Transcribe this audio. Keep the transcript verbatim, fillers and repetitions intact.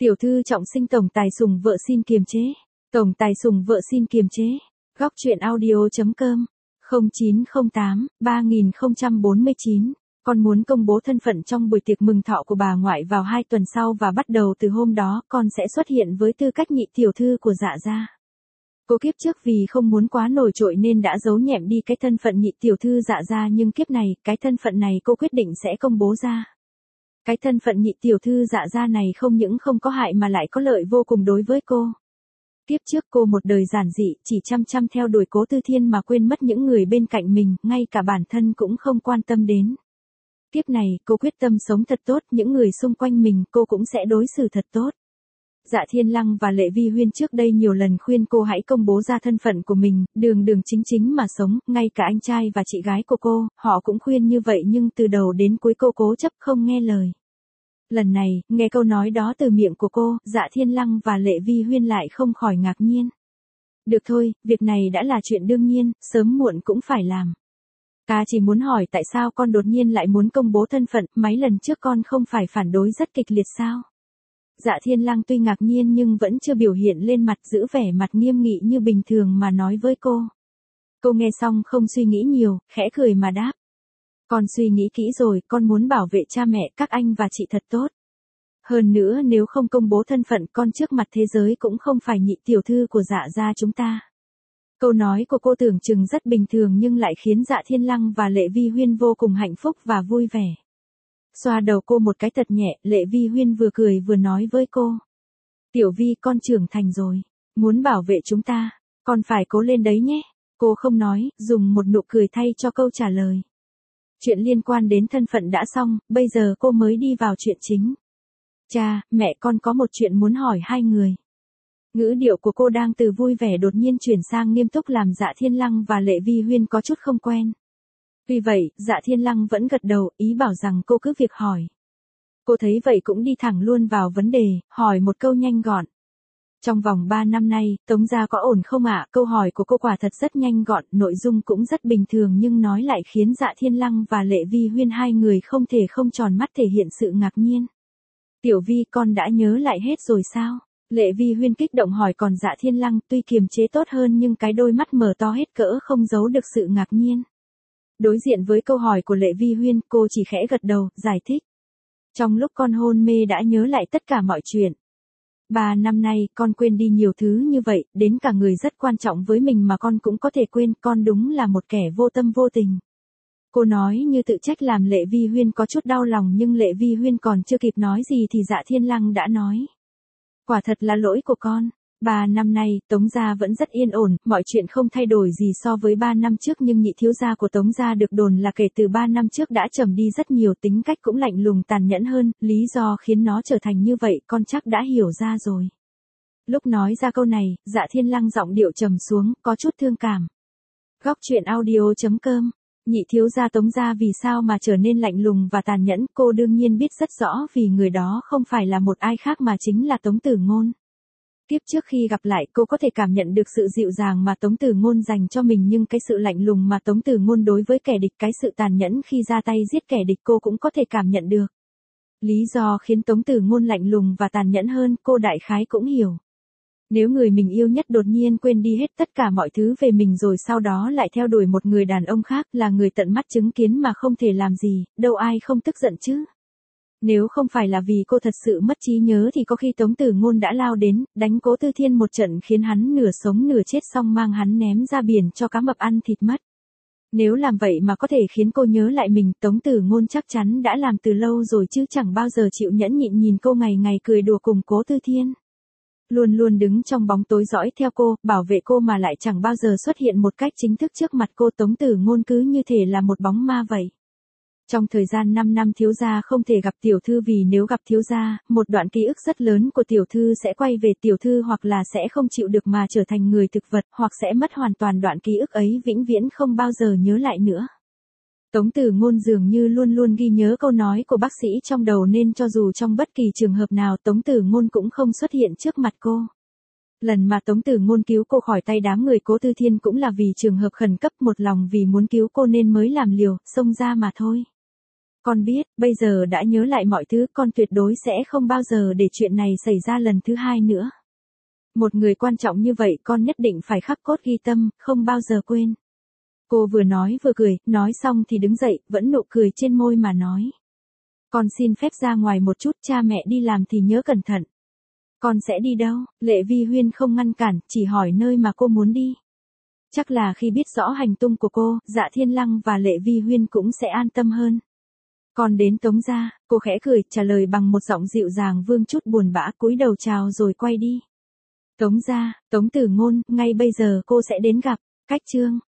Tiểu thư trọng sinh tổng tài sủng vợ xin kiềm chế. Tổng tài sủng vợ xin kiềm chế. Góc truyện audio.com không chín không tám ba không bốn chín. Con muốn công bố thân phận trong buổi tiệc mừng thọ của bà ngoại vào hai tuần sau và bắt đầu từ hôm đó con sẽ xuất hiện với tư cách nhị tiểu thư của Dạ gia. Cô kiếp trước vì không muốn quá nổi trội nên đã giấu nhẹm đi cái thân phận nhị tiểu thư Dạ gia, nhưng kiếp này, cái thân phận này cô quyết định sẽ công bố ra. Cái thân phận nhị tiểu thư Dạ gia này không những không có hại mà lại có lợi vô cùng đối với cô. Kiếp trước cô một đời giản dị, chỉ chăm chăm theo đuổi Cố Tư Thiên mà quên mất những người bên cạnh mình, ngay cả bản thân cũng không quan tâm đến. Kiếp này, cô quyết tâm sống thật tốt, những người xung quanh mình cô cũng sẽ đối xử thật tốt. Dạ Thiên Lăng và Lệ Vi Huyên trước đây nhiều lần khuyên cô hãy công bố ra thân phận của mình, đường đường chính chính mà sống, ngay cả anh trai và chị gái của cô, họ cũng khuyên như vậy nhưng từ đầu đến cuối cô cố chấp không nghe lời. Lần này, nghe câu nói đó từ miệng của cô, Dạ Thiên Lăng và Lệ Vi Huyên lại không khỏi ngạc nhiên. Được thôi, việc này đã là chuyện đương nhiên, sớm muộn cũng phải làm. Ta chỉ muốn hỏi tại sao con đột nhiên lại muốn công bố thân phận, mấy lần trước con không phải phản đối rất kịch liệt sao? Dạ Thiên Lăng tuy ngạc nhiên nhưng vẫn chưa biểu hiện lên mặt, giữ vẻ mặt nghiêm nghị như bình thường mà nói với cô. Cô nghe xong không suy nghĩ nhiều, khẽ cười mà đáp. Con suy nghĩ kỹ rồi, con muốn bảo vệ cha mẹ, các anh và chị thật tốt. Hơn nữa nếu không công bố thân phận con trước mặt thế giới cũng không phải nhị tiểu thư của Dạ gia chúng ta. Câu nói của cô tưởng chừng rất bình thường nhưng lại khiến Dạ Thiên Lăng và Lệ Vi Huyên vô cùng hạnh phúc và vui vẻ. Xoa đầu cô một cái thật nhẹ, Lệ Vi Huyên vừa cười vừa nói với cô. Tiểu Vi, con trưởng thành rồi. Muốn bảo vệ chúng ta, con phải cố lên đấy nhé. Cô không nói, dùng một nụ cười thay cho câu trả lời. Chuyện liên quan đến thân phận đã xong, bây giờ cô mới đi vào chuyện chính. Cha, mẹ, con có một chuyện muốn hỏi hai người. Ngữ điệu của cô đang từ vui vẻ đột nhiên chuyển sang nghiêm túc làm Dạ Thiên Lăng và Lệ Vi Huyên có chút không quen. Vì vậy, Dạ Thiên Lăng vẫn gật đầu, ý bảo rằng cô cứ việc hỏi. Cô thấy vậy cũng đi thẳng luôn vào vấn đề, hỏi một câu nhanh gọn. Trong vòng ba năm nay, Tống gia có ổn không ạ? Câu hỏi của cô quả thật rất nhanh gọn, nội dung cũng rất bình thường nhưng nói lại khiến Dạ Thiên Lăng và Lệ Vi Huyên hai người không thể không tròn mắt thể hiện sự ngạc nhiên. Tiểu Vi, con đã nhớ lại hết rồi sao? Lệ Vi Huyên kích động hỏi, còn Dạ Thiên Lăng tuy kiềm chế tốt hơn nhưng cái đôi mắt mở to hết cỡ không giấu được sự ngạc nhiên. Đối diện với câu hỏi của Lệ Vi Huyên, cô chỉ khẽ gật đầu, giải thích. Trong lúc con hôn mê đã nhớ lại tất cả mọi chuyện. Ba năm nay, con quên đi nhiều thứ như vậy, đến cả người rất quan trọng với mình mà con cũng có thể quên, con đúng là một kẻ vô tâm vô tình. Cô nói như tự trách làm Lệ Vi Huyên có chút đau lòng nhưng Lệ Vi Huyên còn chưa kịp nói gì thì Dạ Thiên Lăng đã nói. Quả thật là lỗi của con. Ba năm nay, Tống gia vẫn rất yên ổn, mọi chuyện không thay đổi gì so với ba năm trước nhưng nhị thiếu gia của Tống gia được đồn là kể từ ba năm trước đã trầm đi rất nhiều, tính cách cũng lạnh lùng tàn nhẫn hơn, lý do khiến nó trở thành như vậy con chắc đã hiểu ra rồi. Lúc nói ra câu này, Dạ Thiên Lăng giọng điệu trầm xuống, có chút thương cảm. Góc truyện audio.com Nhị thiếu gia Tống gia vì sao mà trở nên lạnh lùng và tàn nhẫn, cô đương nhiên biết rất rõ vì người đó không phải là một ai khác mà chính là Tống Tử Ngôn. Tiếp trước khi gặp lại cô có thể cảm nhận được sự dịu dàng mà Tống Tử Ngôn dành cho mình nhưng cái sự lạnh lùng mà Tống Tử Ngôn đối với kẻ địch, cái sự tàn nhẫn khi ra tay giết kẻ địch cô cũng có thể cảm nhận được. Lý do khiến Tống Tử Ngôn lạnh lùng và tàn nhẫn hơn cô đại khái cũng hiểu. Nếu người mình yêu nhất đột nhiên quên đi hết tất cả mọi thứ về mình rồi sau đó lại theo đuổi một người đàn ông khác là người tận mắt chứng kiến mà không thể làm gì, đâu ai không tức giận chứ. Nếu không phải là vì cô thật sự mất trí nhớ thì có khi Tống Tử Ngôn đã lao đến, đánh Cố Tư Thiên một trận khiến hắn nửa sống nửa chết xong mang hắn ném ra biển cho cá mập ăn thịt mất. Nếu làm vậy mà có thể khiến cô nhớ lại mình, Tống Tử Ngôn chắc chắn đã làm từ lâu rồi chứ chẳng bao giờ chịu nhẫn nhịn nhìn cô ngày ngày cười đùa cùng Cố Tư Thiên. Luôn luôn đứng trong bóng tối dõi theo cô, bảo vệ cô mà lại chẳng bao giờ xuất hiện một cách chính thức trước mặt cô, Tống Tử Ngôn cứ như thể là một bóng ma vậy. Trong thời gian năm năm thiếu gia không thể gặp tiểu thư vì nếu gặp thiếu gia, một đoạn ký ức rất lớn của tiểu thư sẽ quay về tiểu thư hoặc là sẽ không chịu được mà trở thành người thực vật hoặc sẽ mất hoàn toàn đoạn ký ức ấy vĩnh viễn không bao giờ nhớ lại nữa. Tống Tử Ngôn dường như luôn luôn ghi nhớ câu nói của bác sĩ trong đầu nên cho dù trong bất kỳ trường hợp nào Tống Tử Ngôn cũng không xuất hiện trước mặt cô. Lần mà Tống Tử Ngôn cứu cô khỏi tay đám người Cố Tư Thiên cũng là vì trường hợp khẩn cấp, một lòng vì muốn cứu cô nên mới làm liều, xông ra mà thôi. Con biết, bây giờ đã nhớ lại mọi thứ, con tuyệt đối sẽ không bao giờ để chuyện này xảy ra lần thứ hai nữa. Một người quan trọng như vậy con nhất định phải khắc cốt ghi tâm, không bao giờ quên. Cô vừa nói vừa cười, nói xong thì đứng dậy, vẫn nụ cười trên môi mà nói. Con xin phép ra ngoài một chút, cha mẹ đi làm thì nhớ cẩn thận. Con sẽ đi đâu? Lệ Vi Huyên không ngăn cản, chỉ hỏi nơi mà cô muốn đi. Chắc là khi biết rõ hành tung của cô, Dạ Thiên Lăng và Lệ Vi Huyên cũng sẽ an tâm hơn. Con đến Tống gia, cô khẽ cười, trả lời bằng một giọng dịu dàng vương chút buồn bã, cúi đầu chào rồi quay đi. Tống gia, Tống Tử Ngôn, ngay bây giờ cô sẽ đến gặp. Cách chương